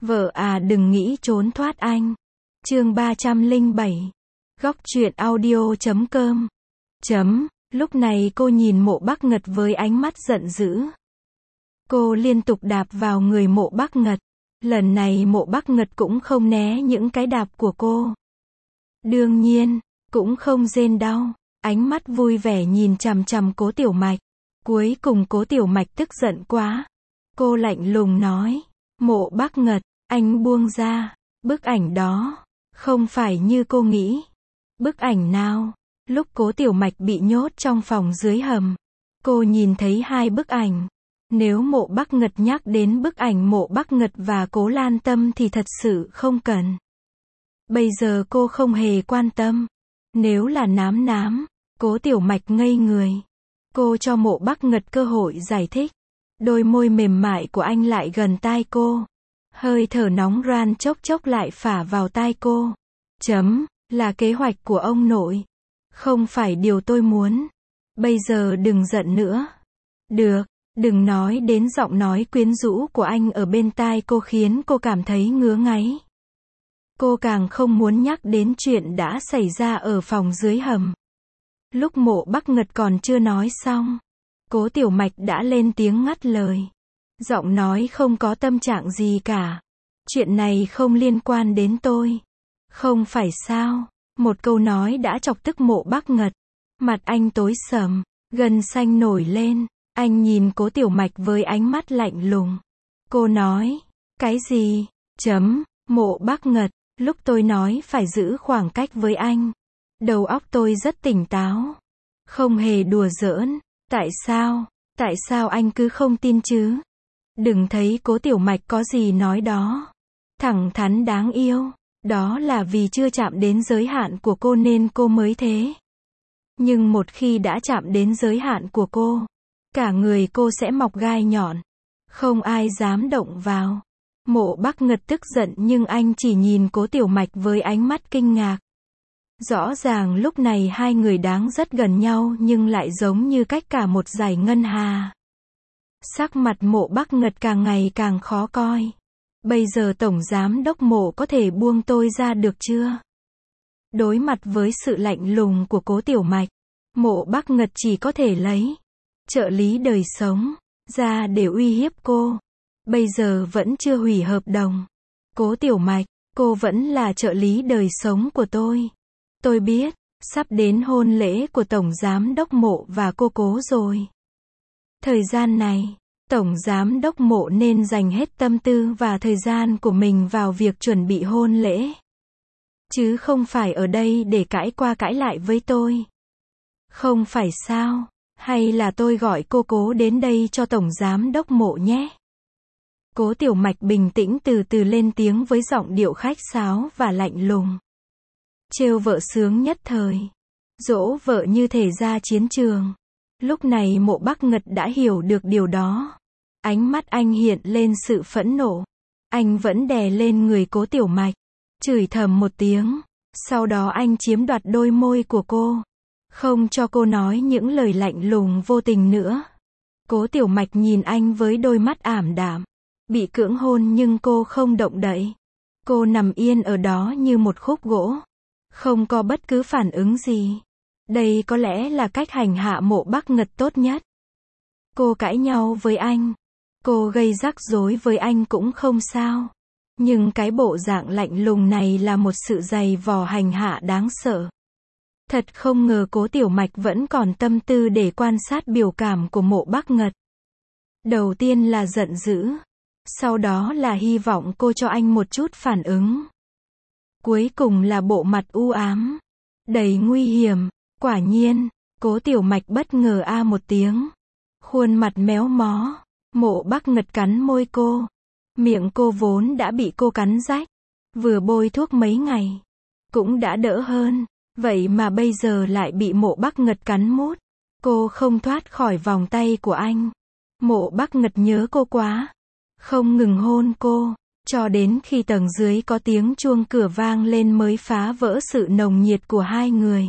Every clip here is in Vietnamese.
Vợ à đừng nghĩ trốn thoát anh. Chương 307. Góc truyện audio.com. Lúc này cô nhìn Mộ Bắc Ngật với ánh mắt giận dữ. Cô liên tục đạp vào người Mộ Bắc Ngật. Lần này Mộ Bắc Ngật cũng không né những cái đạp của cô. Đương nhiên, cũng không rên đau. Ánh mắt vui vẻ nhìn chằm chằm Cố Tiểu Mạch. Cuối cùng Cố Tiểu Mạch tức giận quá. Cô lạnh lùng nói, Mộ Bắc Ngật, anh buông ra. Bức ảnh đó, không phải như cô nghĩ. Bức ảnh nào? Lúc Cố Tiểu Mạch bị nhốt trong phòng dưới hầm, cô nhìn thấy hai bức ảnh. Nếu Mộ Bắc Ngật nhắc đến bức ảnh Mộ Bắc Ngật và Cố Lan Tâm thì thật sự không cần. Bây giờ cô không hề quan tâm. Nếu là Nám, Cố Tiểu Mạch ngây người. Cô cho Mộ Bắc Ngật cơ hội giải thích. Đôi môi mềm mại của anh lại gần tai cô. Hơi thở nóng ran chốc chốc lại phả vào tai cô. Là kế hoạch của ông nội. Không phải điều tôi muốn. Bây giờ đừng giận nữa. Được, đừng nói đến giọng nói quyến rũ của anh ở bên tai cô khiến cô cảm thấy ngứa ngáy. Cô càng không muốn nhắc đến chuyện đã xảy ra ở phòng dưới hầm. Lúc Mộ Bắc Ngật còn chưa nói xong, Cố Tiểu Mạch đã lên tiếng ngắt lời. Giọng nói không có tâm trạng gì cả. Chuyện này không liên quan đến tôi. Không phải sao? Một câu nói đã chọc tức Mộ Bắc Ngật. Mặt anh tối sầm, gân xanh nổi lên. Anh nhìn Cố Tiểu Mạch với ánh mắt lạnh lùng. Cô nói, cái gì? Mộ Bắc Ngật, lúc tôi nói phải giữ khoảng cách với anh, đầu óc tôi rất tỉnh táo. Không hề đùa giỡn. Tại sao anh cứ không tin chứ? Đừng thấy Cố Tiểu Mạch có gì nói đó. Thẳng thắn đáng yêu. Đó là vì chưa chạm đến giới hạn của cô nên cô mới thế. Nhưng một khi đã chạm đến giới hạn của cô, cả người cô sẽ mọc gai nhọn. Không ai dám động vào. Mộ Bắc Ngật tức giận nhưng anh chỉ nhìn Cố Tiểu Mạch với ánh mắt kinh ngạc. Rõ ràng lúc này hai người đáng rất gần nhau nhưng lại giống như cách cả một dải ngân hà. Sắc mặt Mộ Bắc Ngật càng ngày càng khó coi. Bây giờ Tổng Giám Đốc Mộ có thể buông tôi ra được chưa? Đối mặt với sự lạnh lùng của Cố Tiểu Mạch, Mộ Bắc Ngật chỉ có thể lấy trợ lý đời sống ra để uy hiếp cô. Bây giờ vẫn chưa hủy hợp đồng. Cố Tiểu Mạch, cô vẫn là trợ lý đời sống của tôi. Tôi biết, sắp đến hôn lễ của Tổng Giám Đốc Mộ và cô Cố rồi. Thời gian này, Tổng Giám Đốc Mộ nên dành hết tâm tư và thời gian của mình vào việc chuẩn bị hôn lễ. Chứ không phải ở đây để cãi qua cãi lại với tôi. Không phải sao? Hay là tôi gọi cô Cố đến đây cho Tổng Giám Đốc Mộ nhé? Cố Tiểu Mạch bình tĩnh từ từ lên tiếng với giọng điệu khách sáo và lạnh lùng. Trêu vợ sướng nhất thời. Dỗ vợ như thể ra chiến trường. Lúc này Mộ Bắc Ngật đã hiểu được điều đó. Ánh mắt anh hiện lên sự phẫn nộ. Anh vẫn đè lên người Cố Tiểu Mạch. Chửi thầm một tiếng. Sau đó anh chiếm đoạt đôi môi của cô. Không cho cô nói những lời lạnh lùng vô tình nữa. Cố Tiểu Mạch nhìn anh với đôi mắt ảm đạm. Bị cưỡng hôn nhưng cô không động đậy. Cô nằm yên ở đó như một khúc gỗ. Không có bất cứ phản ứng gì. Đây có lẽ là cách hành hạ Mộ Bắc Ngật tốt nhất. Cô cãi nhau với anh. Cô gây rắc rối với anh cũng không sao. Nhưng cái bộ dạng lạnh lùng này là một sự dày vò hành hạ đáng sợ. Thật không ngờ Cố Tiểu Mạch vẫn còn tâm tư để quan sát biểu cảm của Mộ Bắc Ngật. Đầu tiên là giận dữ. Sau đó là hy vọng cô cho anh một chút phản ứng. Cuối cùng là bộ mặt u ám. Đầy nguy hiểm. Quả nhiên, Cố Tiểu Mạch bất ngờ một tiếng. Khuôn mặt méo mó. Mộ Bắc Ngật cắn môi cô. Miệng cô vốn đã bị cô cắn rách. Vừa bôi thuốc mấy ngày. Cũng đã đỡ hơn. Vậy mà bây giờ lại bị Mộ Bắc Ngật cắn mút. Cô không thoát khỏi vòng tay của anh. Mộ Bắc Ngật nhớ cô quá. Không ngừng hôn cô. Cho đến khi tầng dưới có tiếng chuông cửa vang lên mới phá vỡ sự nồng nhiệt của hai người.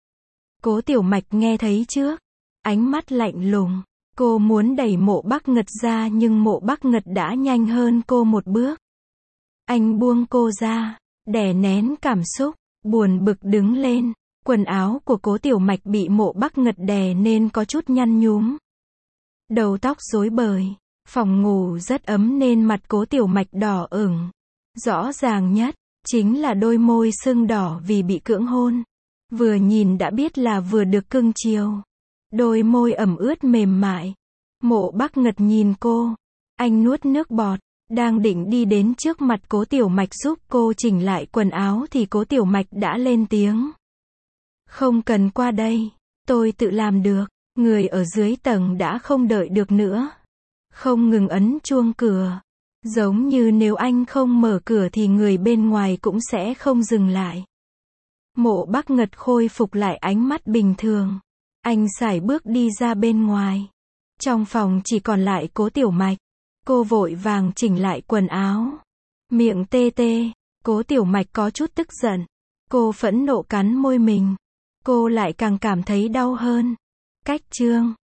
Cố Tiểu Mạch nghe thấy trước. Ánh mắt lạnh lùng. Cô muốn đẩy Mộ Bắc Ngật ra nhưng Mộ Bắc Ngật đã nhanh hơn cô một bước. Anh buông cô ra, đè nén cảm xúc, buồn bực đứng lên. Quần áo của Cố Tiểu Mạch bị Mộ Bắc Ngật đè nên có chút nhăn nhúm. Đầu tóc rối bời. Phòng ngủ rất ấm nên mặt Cố Tiểu Mạch đỏ ửng. Rõ ràng nhất, chính là đôi môi sưng đỏ vì bị cưỡng hôn. Vừa nhìn đã biết là vừa được cưng chiều. Đôi môi ẩm ướt mềm mại. Mộ Bắc Ngật nhìn cô. Anh nuốt nước bọt. Đang định đi đến trước mặt Cố Tiểu Mạch giúp cô chỉnh lại quần áo thì Cố Tiểu Mạch đã lên tiếng. Không cần qua đây. Tôi tự làm được. Người ở dưới tầng đã không đợi được nữa. Không ngừng ấn chuông cửa. Giống như nếu anh không mở cửa thì người bên ngoài cũng sẽ không dừng lại. Mộ Bắc Ngật khôi phục lại ánh mắt bình thường. Anh sải bước đi ra bên ngoài. Trong phòng chỉ còn lại Cố Tiểu Mạch. Cô vội vàng chỉnh lại quần áo. Miệng tê tê. Cố Tiểu Mạch có chút tức giận. Cô phẫn nộ cắn môi mình. Cô lại càng cảm thấy đau hơn. Cách chương